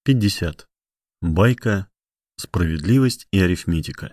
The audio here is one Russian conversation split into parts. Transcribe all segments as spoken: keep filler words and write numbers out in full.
пятьдесят. Байка, справедливость и арифметика.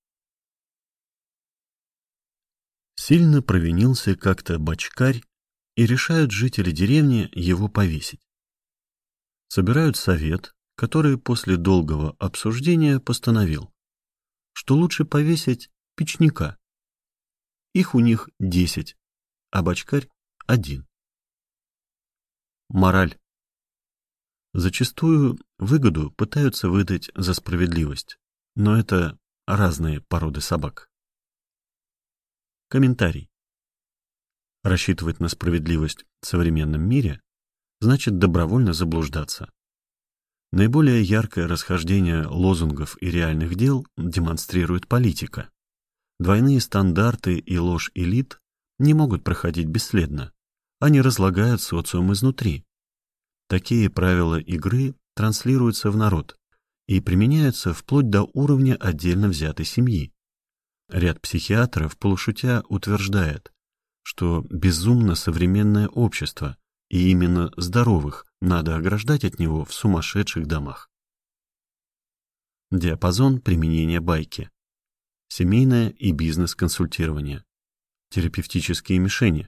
Сильно провинился как-то бочкарь, и решают жители деревни его повесить. Собирают совет, который после долгого обсуждения постановил, что лучше повесить печника. Их у них десять, а бочкарь один. Мораль. Зачастую выгоду пытаются выдать за справедливость, но это разные породы собак. Комментарий. Рассчитывать на справедливость в современном мире значит добровольно заблуждаться. Наиболее яркое расхождение лозунгов и реальных дел демонстрирует политика. Двойные стандарты и ложь элит не могут проходить бесследно. Они разлагают социум изнутри. Такие правила игры транслируются в народ и применяются вплоть до уровня отдельно взятой семьи. Ряд психиатров полушутя утверждает, что безумно современное общество, и именно здоровых надо ограждать от него в сумасшедших домах. Диапазон применения байки. Семейное и бизнес-консультирование. Терапевтические мишени.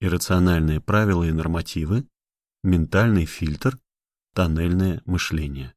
Иррациональные правила и нормативы. Ментальный фильтр. Тоннельное мышление.